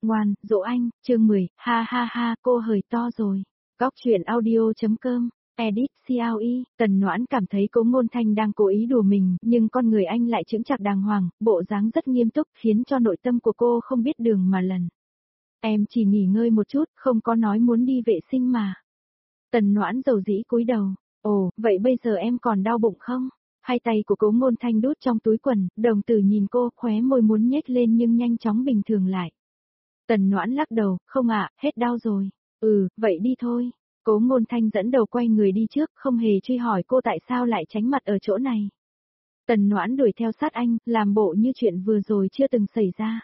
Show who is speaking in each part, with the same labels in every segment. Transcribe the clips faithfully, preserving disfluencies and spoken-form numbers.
Speaker 1: Ngoan, dỗ anh, chương mười, ha ha ha, cô hời to rồi. Góc truyện audio.com, edit xê e o e, Tần Noãn cảm thấy Cố Ngôn Thanh đang cố ý đùa mình, nhưng con người anh lại chững chạc đàng hoàng, bộ dáng rất nghiêm túc khiến cho nội tâm của cô không biết đường mà lần. Em chỉ nghỉ ngơi một chút, không có nói muốn đi vệ sinh mà. Tần Noãn dầu dĩ cúi đầu, ồ, vậy bây giờ em còn đau bụng không? Hai tay của Cố Ngôn Thanh đút trong túi quần, đồng tử nhìn cô, khóe môi muốn nhếch lên nhưng nhanh chóng bình thường lại. Tần Noãn lắc đầu, không ạ, hết đau rồi. Ừ, vậy đi thôi. Cố Ngôn Thanh dẫn đầu quay người đi trước, không hề truy hỏi cô tại sao lại tránh mặt ở chỗ này. Tần Noãn đuổi theo sát anh, làm bộ như chuyện vừa rồi chưa từng xảy ra.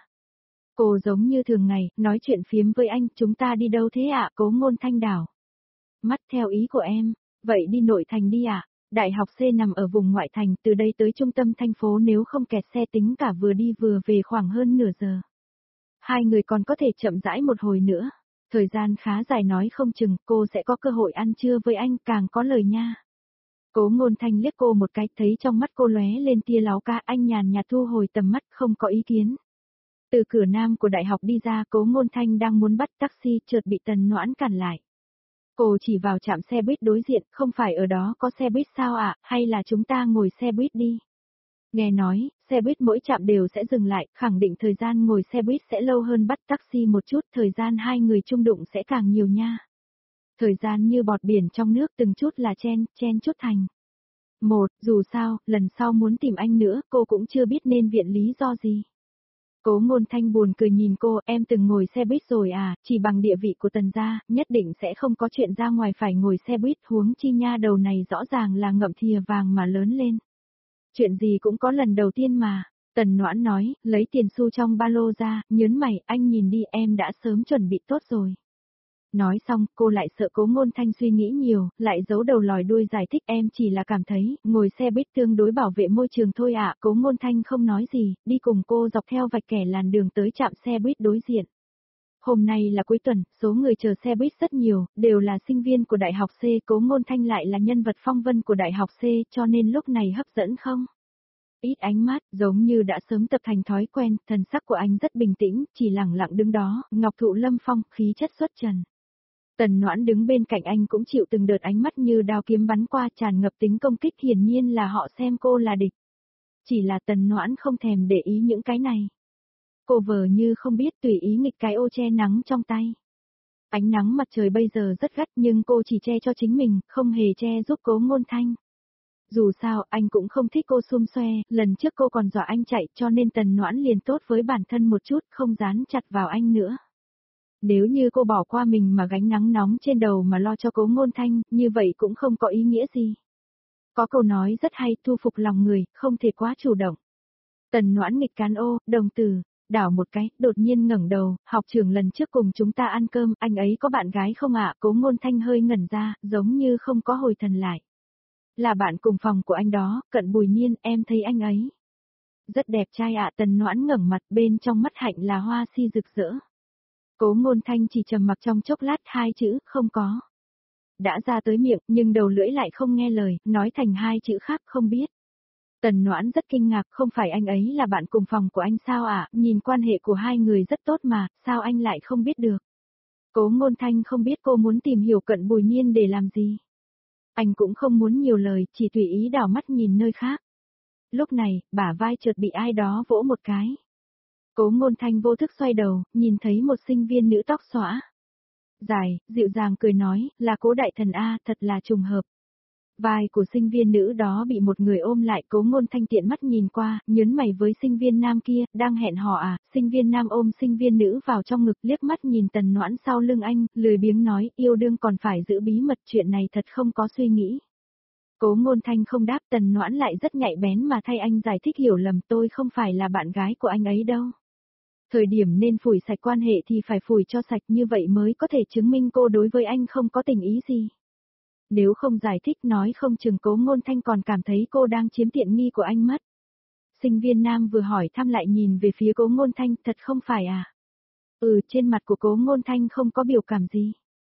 Speaker 1: Cô giống như thường ngày, nói chuyện phiếm với anh, chúng ta đi đâu thế ạ? Cố Ngôn Thanh đảo mắt theo ý của em, vậy đi nội thành đi ạ. Đại học C nằm ở vùng ngoại thành, từ đây tới trung tâm thành phố nếu không kẹt xe tính cả vừa đi vừa về khoảng hơn nửa giờ. Hai người còn có thể chậm rãi một hồi nữa. Thời gian khá dài nói không chừng cô sẽ có cơ hội ăn trưa với anh, càng có lời nha. Cố Ngôn Thanh liếc cô một cái, thấy trong mắt cô lóe lên tia láu cá, anh nhàn nhạt thu hồi tầm mắt, không có ý kiến. Từ cửa nam của đại học đi ra, Cố Ngôn Thanh đang muốn bắt taxi, chợt bị Tần Noãn cản lại. Cô chỉ vào trạm xe buýt đối diện, không phải ở đó có xe buýt sao ạ, hay là chúng ta ngồi xe buýt đi. Nghe nói, xe buýt mỗi trạm đều sẽ dừng lại, khẳng định thời gian ngồi xe buýt sẽ lâu hơn bắt taxi một chút, thời gian hai người chung đụng sẽ càng nhiều nha. Thời gian như bọt biển trong nước, từng chút là chen, chen chút thành. Một, dù sao, lần sau muốn tìm anh nữa, cô cũng chưa biết nên viện lý do gì. Cố Ngôn Thanh buồn cười nhìn cô, em từng ngồi xe buýt rồi à, chỉ bằng địa vị của Tần gia, nhất định sẽ không có chuyện ra ngoài phải ngồi xe buýt, huống chi nha, đầu này rõ ràng là ngậm thìa vàng mà lớn lên. Chuyện gì cũng có lần đầu tiên mà. Tần Noãn nói, lấy tiền xu trong ba lô ra, nhớn mày, anh nhìn đi, em đã sớm chuẩn bị tốt rồi. Nói xong, cô lại sợ Cố Ngôn Thanh suy nghĩ nhiều, lại giấu đầu lòi đuôi giải thích, em chỉ là cảm thấy, ngồi xe buýt tương đối bảo vệ môi trường thôi ạ. Cố Ngôn Thanh không nói gì, đi cùng cô dọc theo vạch kẻ làn đường tới trạm xe buýt đối diện. Hôm nay là cuối tuần, số người chờ xe buýt rất nhiều, đều là sinh viên của Đại học C, Cố Ngôn Thanh lại là nhân vật phong vân của Đại học C, cho nên lúc này hấp dẫn không? Ít ánh mắt, giống như đã sớm tập thành thói quen, thần sắc của anh rất bình tĩnh, chỉ lặng lặng đứng đó, ngọc thụ lâm phong, khí chất xuất trần. Tần Noãn đứng bên cạnh anh cũng chịu từng đợt ánh mắt như đao kiếm bắn qua, tràn ngập tính công kích, hiển nhiên là họ xem cô là địch. Chỉ là Tần Noãn không thèm để ý những cái này. Cô vờ như không biết, tùy ý nghịch cái ô che nắng trong tay. Ánh nắng mặt trời bây giờ rất gắt nhưng cô chỉ che cho chính mình, không hề che giúp Cố Ngôn Thanh. Dù sao, anh cũng không thích cô xum xoe, lần trước cô còn dọa anh chạy, cho nên Tần Noãn liền tốt với bản thân một chút, không dán chặt vào anh nữa. Nếu như cô bỏ qua mình mà gánh nắng nóng trên đầu mà lo cho Cố Ngôn Thanh, như vậy cũng không có ý nghĩa gì. Có câu nói rất hay, thu phục lòng người, không thể quá chủ động. Tần Noãn nghịch cán ô, đồng từ, đảo một cái, đột nhiên ngẩng đầu, học trưởng lần trước cùng chúng ta ăn cơm, anh ấy có bạn gái không ạ? Cố Ngôn Thanh hơi ngẩn ra, giống như không có hồi thần lại. Là bạn cùng phòng của anh đó, Cận Bùi Nhiên, em thấy anh ấy rất đẹp trai ạ. Tần Noãn ngẩng mặt, bên trong mắt hạnh là hoa si rực rỡ. Cố Ngôn Thanh chỉ trầm mặc trong chốc lát, hai chữ, không có. Đã ra tới miệng, nhưng đầu lưỡi lại không nghe lời, nói thành hai chữ khác, không biết. Tần Noãn rất kinh ngạc, không phải anh ấy là bạn cùng phòng của anh sao ạ, nhìn quan hệ của hai người rất tốt mà, sao anh lại không biết được. Cố Ngôn Thanh không biết cô muốn tìm hiểu Cận Bùi Nhiên để làm gì. Anh cũng không muốn nhiều lời, chỉ tùy ý đảo mắt nhìn nơi khác. Lúc này, bả vai chợt bị ai đó vỗ một cái. Cố Ngôn Thanh vô thức xoay đầu, nhìn thấy một sinh viên nữ tóc xõa dài, dịu dàng cười nói, là Cố đại thần A, thật là trùng hợp. Vai của sinh viên nữ đó bị một người ôm lại, Cố Ngôn Thanh tiện mắt nhìn qua, nhớn mày với sinh viên nam kia, đang hẹn hò à, sinh viên nam ôm sinh viên nữ vào trong ngực, liếc mắt nhìn Tần Noãn sau lưng anh, lười biếng nói, yêu đương còn phải giữ bí mật, chuyện này thật không có suy nghĩ. Cố Ngôn Thanh không đáp, Tần Noãn lại rất nhạy bén mà thay anh giải thích, hiểu lầm, tôi không phải là bạn gái của anh ấy đâu. Thời điểm nên phủi sạch quan hệ thì phải phủi cho sạch, như vậy mới có thể chứng minh cô đối với anh không có tình ý gì. Nếu không giải thích nói không chừng Cố Ngôn Thanh còn cảm thấy cô đang chiếm tiện nghi của anh mất. Sinh viên nam vừa hỏi thăm lại nhìn về phía Cố Ngôn Thanh, thật không phải à? Ừ, trên mặt của Cố Ngôn Thanh không có biểu cảm gì.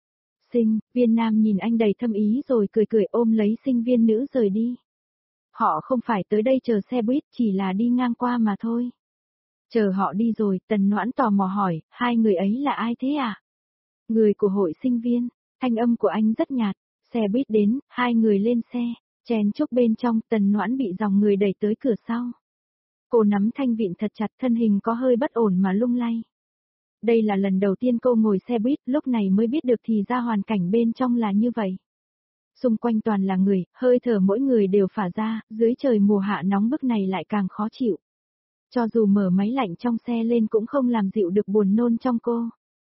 Speaker 1: Sinh viên nam nhìn anh đầy thâm ý rồi cười cười ôm lấy sinh viên nữ rời đi. Họ không phải tới đây chờ xe buýt, chỉ là đi ngang qua mà thôi. Chờ họ đi rồi, Tần Noãn tò mò hỏi, hai người ấy là ai thế à? Người của hội sinh viên, thanh âm của anh rất nhạt, xe buýt đến, hai người lên xe, chen chúc bên trong, Tần Noãn bị dòng người đẩy tới cửa sau. Cô nắm thanh vịn thật chặt, thân hình có hơi bất ổn mà lung lay. Đây là lần đầu tiên cô ngồi xe buýt, lúc này mới biết được thì ra hoàn cảnh bên trong là như vậy. Xung quanh toàn là người, hơi thở mỗi người đều phả ra, dưới trời mùa hạ nóng bức này lại càng khó chịu. Cho dù mở máy lạnh trong xe lên cũng không làm dịu được buồn nôn trong cô.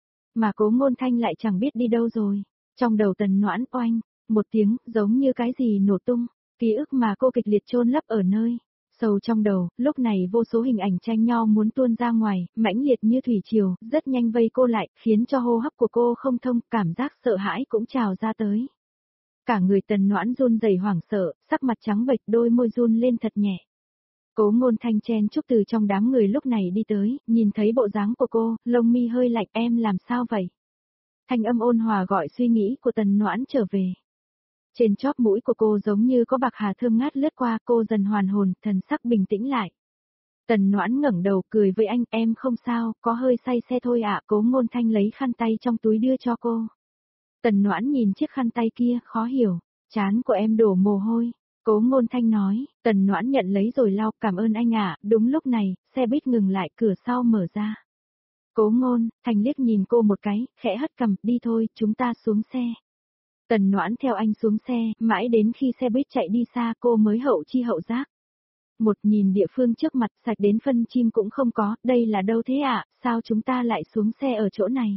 Speaker 1: Mà Cố Ngôn Thanh lại chẳng biết đi đâu rồi. Trong đầu Tần Noãn oanh, một tiếng, giống như cái gì nổ tung, ký ức mà cô kịch liệt chôn lấp ở nơi sâu trong đầu, lúc này vô số hình ảnh tranh nhau muốn tuôn ra ngoài, mãnh liệt như thủy triều, rất nhanh vây cô lại, khiến cho hô hấp của cô không thông, cảm giác sợ hãi cũng trào ra tới. Cả người Tần Noãn run rẩy hoảng sợ, sắc mặt trắng bệch, đôi môi run lên thật nhẹ. Cố Ngôn Thanh chen chúc từ trong đám người lúc này đi tới, nhìn thấy bộ dáng của cô, lông mi hơi lạnh, em làm sao vậy? Thanh âm ôn hòa gọi suy nghĩ của Tần Noãn trở về. Trên chóp mũi của cô giống như có bạc hà thơm ngát lướt qua, cô dần hoàn hồn, thần sắc bình tĩnh lại. Tần Noãn ngẩng đầu cười với anh, em không sao, có hơi say xe thôi ạ. Cố Ngôn Thanh lấy khăn tay trong túi đưa cho cô. Tần Noãn nhìn chiếc khăn tay kia, khó hiểu, trán của em đổ mồ hôi. Cố Ngôn Thanh nói, Tần Noãn nhận lấy rồi lau, cảm ơn anh ạ. Đúng lúc này, xe buýt ngừng lại, cửa sau mở ra. Cố Ngôn Thanh liếc nhìn cô một cái, khẽ hất cằm, đi thôi, chúng ta xuống xe. Tần Noãn theo anh xuống xe, mãi đến khi xe buýt chạy đi xa cô mới hậu chi hậu giác. Một nhìn địa phương trước mặt sạch đến phân chim cũng không có, đây là đâu thế ạ, sao chúng ta lại xuống xe ở chỗ này?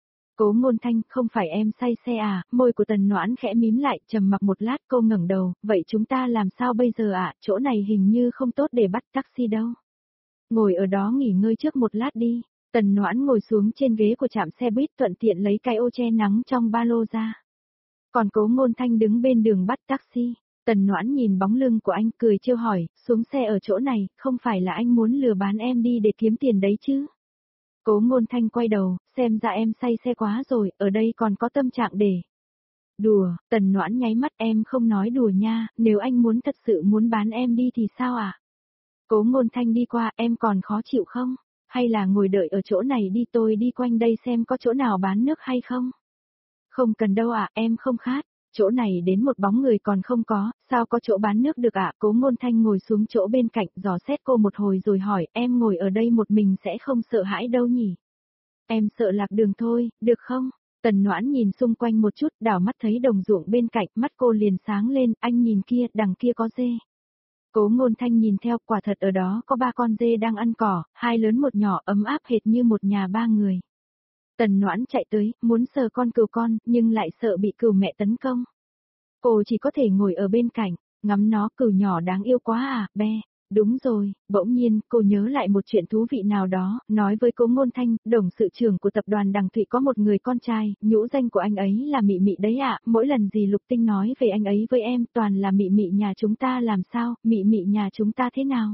Speaker 1: Cố Ngôn Thanh, không phải em say xe à? Môi của Tần Noãn khẽ mím lại, trầm mặc một lát cô ngẩng đầu, vậy chúng ta làm sao bây giờ ạ? Chỗ này hình như không tốt để bắt taxi đâu. Ngồi ở đó nghỉ ngơi trước một lát đi. Tần Noãn ngồi xuống trên ghế của trạm xe buýt thuận tiện lấy cái ô che nắng trong ba lô ra. Còn Cố Ngôn Thanh đứng bên đường bắt taxi. Tần Noãn nhìn bóng lưng của anh cười trêu hỏi, xuống xe ở chỗ này, không phải là anh muốn lừa bán em đi để kiếm tiền đấy chứ? Cố Ngôn Thanh quay đầu, xem ra em say xe quá rồi, ở đây còn có tâm trạng để. Đùa, Tần Noãn nháy mắt, em không nói đùa nha, nếu anh muốn thật sự muốn bán em đi thì sao ạ? À? Cố Ngôn Thanh đi qua, em còn khó chịu không? Hay là ngồi đợi ở chỗ này đi, tôi đi quanh đây xem có chỗ nào bán nước hay không? Không cần đâu ạ, à, em không khát. Chỗ này đến một bóng người còn không có, sao có chỗ bán nước được ạ? À? Cố Ngôn Thanh ngồi xuống chỗ bên cạnh, dò xét cô một hồi rồi hỏi, em ngồi ở đây một mình sẽ không sợ hãi đâu nhỉ? Em sợ lạc đường thôi, được không? Tần Noãn nhìn xung quanh một chút, đảo mắt thấy đồng ruộng bên cạnh, mắt cô liền sáng lên, anh nhìn kia, đằng kia có dê. Cố Ngôn Thanh nhìn theo, quả thật ở đó có ba con dê đang ăn cỏ, hai lớn một nhỏ, ấm áp hệt như một nhà ba người. Tần Noãn chạy tới, muốn sờ con cừu con, nhưng lại sợ bị cừu mẹ tấn công. Cô chỉ có thể ngồi ở bên cạnh, ngắm nó, cừu nhỏ đáng yêu quá à, be. Đúng rồi, bỗng nhiên, cô nhớ lại một chuyện thú vị nào đó, nói với Cố Ngôn Thanh, đồng sự trưởng của tập đoàn Đằng Thụy có một người con trai, nhũ danh của anh ấy là Mị Mị đấy ạ, mỗi lần gì Lục Tinh nói về anh ấy với em, toàn là Mị Mị nhà chúng ta làm sao, Mị Mị nhà chúng ta thế nào?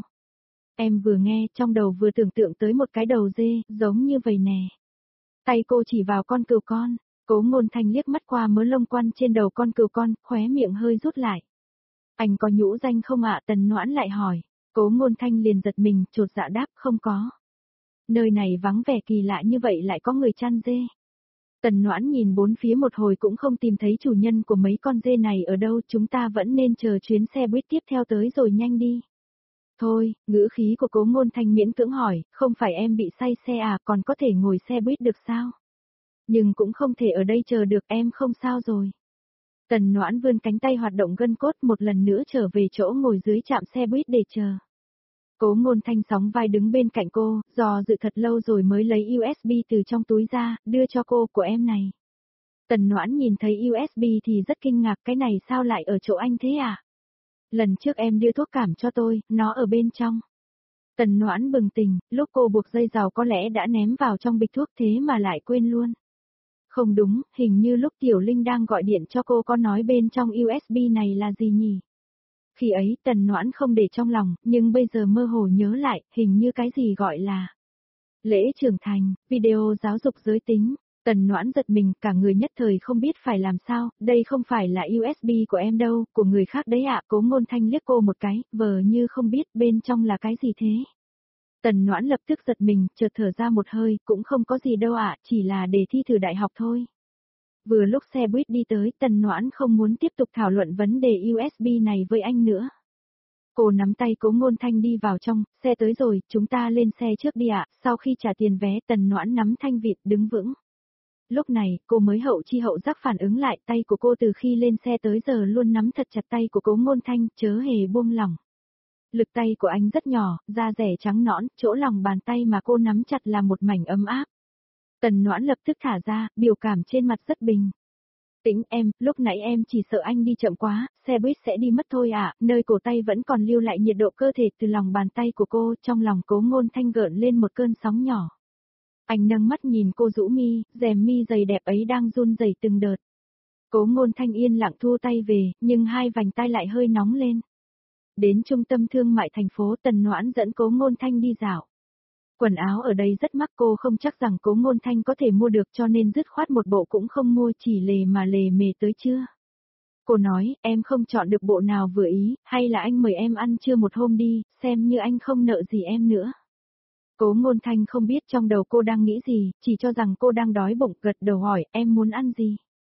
Speaker 1: Em vừa nghe, trong đầu vừa tưởng tượng tới một cái đầu dê, giống như vậy nè. Tay cô chỉ vào con cừu con, Cố Ngôn Thanh liếc mắt qua mớ lông quăn trên đầu con cừu con, khóe miệng hơi rút lại. Anh có nhũ danh không ạ? Tần Noãn lại hỏi. Cố Ngôn Thanh liền giật mình, chột dạ đáp, không có. Nơi này vắng vẻ kỳ lạ như vậy lại có người chăn dê. Tần Noãn nhìn bốn phía một hồi cũng không tìm thấy chủ nhân của mấy con dê này ở đâu, chúng ta vẫn nên chờ chuyến xe buýt tiếp theo tới rồi nhanh đi. Thôi, ngữ khí của Cố Ngôn Thanh miễn cưỡng hỏi, không phải em bị say xe à, còn có thể ngồi xe buýt được sao? Nhưng cũng không thể ở đây chờ được, em không sao rồi. Tần Noãn vươn cánh tay hoạt động gân cốt một lần nữa trở về chỗ ngồi dưới trạm xe buýt để chờ. Cố Ngôn Thanh sóng vai đứng bên cạnh cô, dò dự thật lâu rồi mới lấy u ét bê từ trong túi ra, đưa cho cô, của em này. Tần Noãn nhìn thấy u ét bê thì rất kinh ngạc, cái này sao lại ở chỗ anh thế à? Lần trước em đưa thuốc cảm cho tôi, nó ở bên trong. Tần Noãn bừng tỉnh, lúc cô buộc dây rào có lẽ đã ném vào trong bịch thuốc thế mà lại quên luôn. Không đúng, hình như lúc Tiểu Linh đang gọi điện cho cô có nói bên trong u ét bê này là gì nhỉ? Khi ấy Tần Noãn không để trong lòng, nhưng bây giờ mơ hồ nhớ lại, hình như cái gì gọi là lễ trưởng thành, video giáo dục giới tính. Tần Noãn giật mình, cả người nhất thời không biết phải làm sao, đây không phải là u ét bê của em đâu, của người khác đấy ạ. Cố Ngôn Thanh liếc cô một cái, vờ như không biết bên trong là cái gì thế. Tần Noãn lập tức giật mình, chợt thở ra một hơi, cũng không có gì đâu ạ, chỉ là đề thi thử đại học thôi. Vừa lúc xe buýt đi tới, Tần Noãn không muốn tiếp tục thảo luận vấn đề u ét bê này với anh nữa. Cô nắm tay Cố Ngôn Thanh đi vào trong, xe tới rồi, chúng ta lên xe trước đi ạ, sau khi trả tiền vé Tần Noãn nắm thanh vịt đứng vững. Lúc này, cô mới hậu chi hậu giác phản ứng lại, tay của cô từ khi lên xe tới giờ luôn nắm thật chặt tay của Cố Ngôn Thanh, chớ hề buông lỏng. Lực tay của anh rất nhỏ, da rẻ trắng nõn, chỗ lòng bàn tay mà cô nắm chặt là một mảnh ấm áp. Tần Noãn lập tức thả ra, biểu cảm trên mặt rất bình tĩnh. Em, lúc nãy em chỉ sợ anh đi chậm quá, xe buýt sẽ đi mất thôi ạ, nơi cổ tay vẫn còn lưu lại nhiệt độ cơ thể từ lòng bàn tay của cô, trong lòng Cố Ngôn Thanh gợn lên một cơn sóng nhỏ. Anh nâng mắt nhìn cô rũ mi, rèm mi dày đẹp ấy đang run rẩy từng đợt. Cố Ngôn Thanh yên lặng thu tay về, nhưng hai vành tay lại hơi nóng lên. Đến trung tâm thương mại thành phố, Tần Noãn dẫn Cố Ngôn Thanh đi dạo. Quần áo ở đây rất mắc, cô không chắc rằng Cố Ngôn Thanh có thể mua được, cho nên dứt khoát một bộ cũng không mua, chỉ lề mà lề mề tới trưa. Cô nói, em không chọn được bộ nào vừa ý, hay là anh mời em ăn trưa một hôm đi, xem như anh không nợ gì em nữa. Cố Ngôn Thanh không biết trong đầu cô đang nghĩ gì, chỉ cho rằng cô đang đói bụng, gật đầu hỏi, em muốn ăn gì?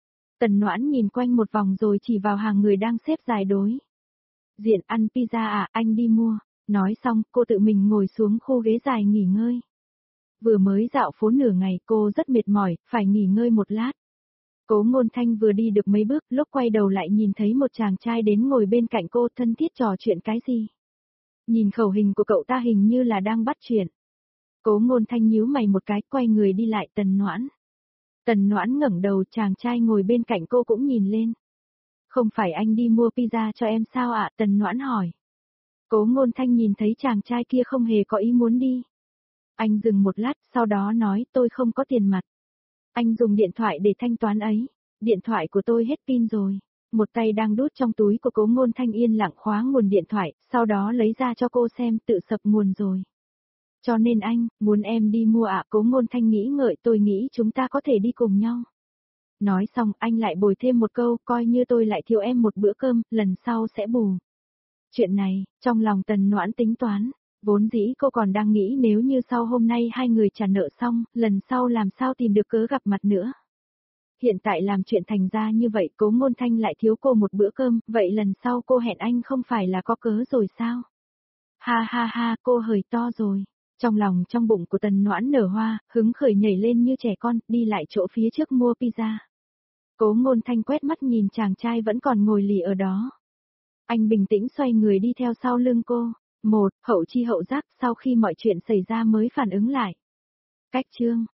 Speaker 1: Tần Noãn nhìn quanh một vòng rồi chỉ vào hàng người đang xếp dài đối diện, ăn pizza à, anh đi mua. Nói xong, cô tự mình ngồi xuống khu ghế dài nghỉ ngơi. Vừa mới dạo phố nửa ngày, cô rất mệt mỏi, phải nghỉ ngơi một lát. Cố Ngôn Thanh vừa đi được mấy bước, lúc quay đầu lại nhìn thấy một chàng trai đến ngồi bên cạnh cô, thân thiết trò chuyện cái gì. Nhìn khẩu hình của cậu ta hình như là đang bắt chuyện. Cố Ngôn Thanh nhíu mày một cái, quay người đi lại Tần Noãn. Tần Noãn ngẩng đầu, chàng trai ngồi bên cạnh cô cũng nhìn lên. Không phải anh đi mua pizza cho em sao ạ? Tần Noãn hỏi. Cố Ngôn Thanh nhìn thấy chàng trai kia không hề có ý muốn đi. Anh dừng một lát, sau đó nói, tôi không có tiền mặt. Anh dùng điện thoại để thanh toán ấy. Điện thoại của tôi hết pin rồi. Một tay đang đút trong túi của Cố Ngôn Thanh yên lặng khóa nguồn điện thoại, sau đó lấy ra cho cô xem, tự sập nguồn rồi. Cho nên anh, muốn em đi mua ạ? Cố Ngôn Thanh nghĩ ngợi, tôi nghĩ chúng ta có thể đi cùng nhau. Nói xong, anh lại bồi thêm một câu, coi như tôi lại thiếu em một bữa cơm, lần sau sẽ bù. Chuyện này, trong lòng Tần Noãn tính toán, vốn dĩ cô còn đang nghĩ nếu như sau hôm nay hai người trả nợ xong, lần sau làm sao tìm được cớ gặp mặt nữa. Hiện tại làm chuyện thành ra như vậy, Cố Ngôn Thanh lại thiếu cô một bữa cơm, vậy lần sau cô hẹn anh không phải là có cớ rồi sao? Ha ha ha, cô hời to rồi. Trong lòng trong bụng của Tần Noãn nở hoa, hứng khởi nhảy lên như trẻ con, đi lại chỗ phía trước mua pizza. Cố Ngôn Thanh quét mắt nhìn chàng trai vẫn còn ngồi lì ở đó. Anh bình tĩnh xoay người đi theo sau lưng cô. Một, hậu chi hậu giác, sau khi mọi chuyện xảy ra mới phản ứng lại. Cách chương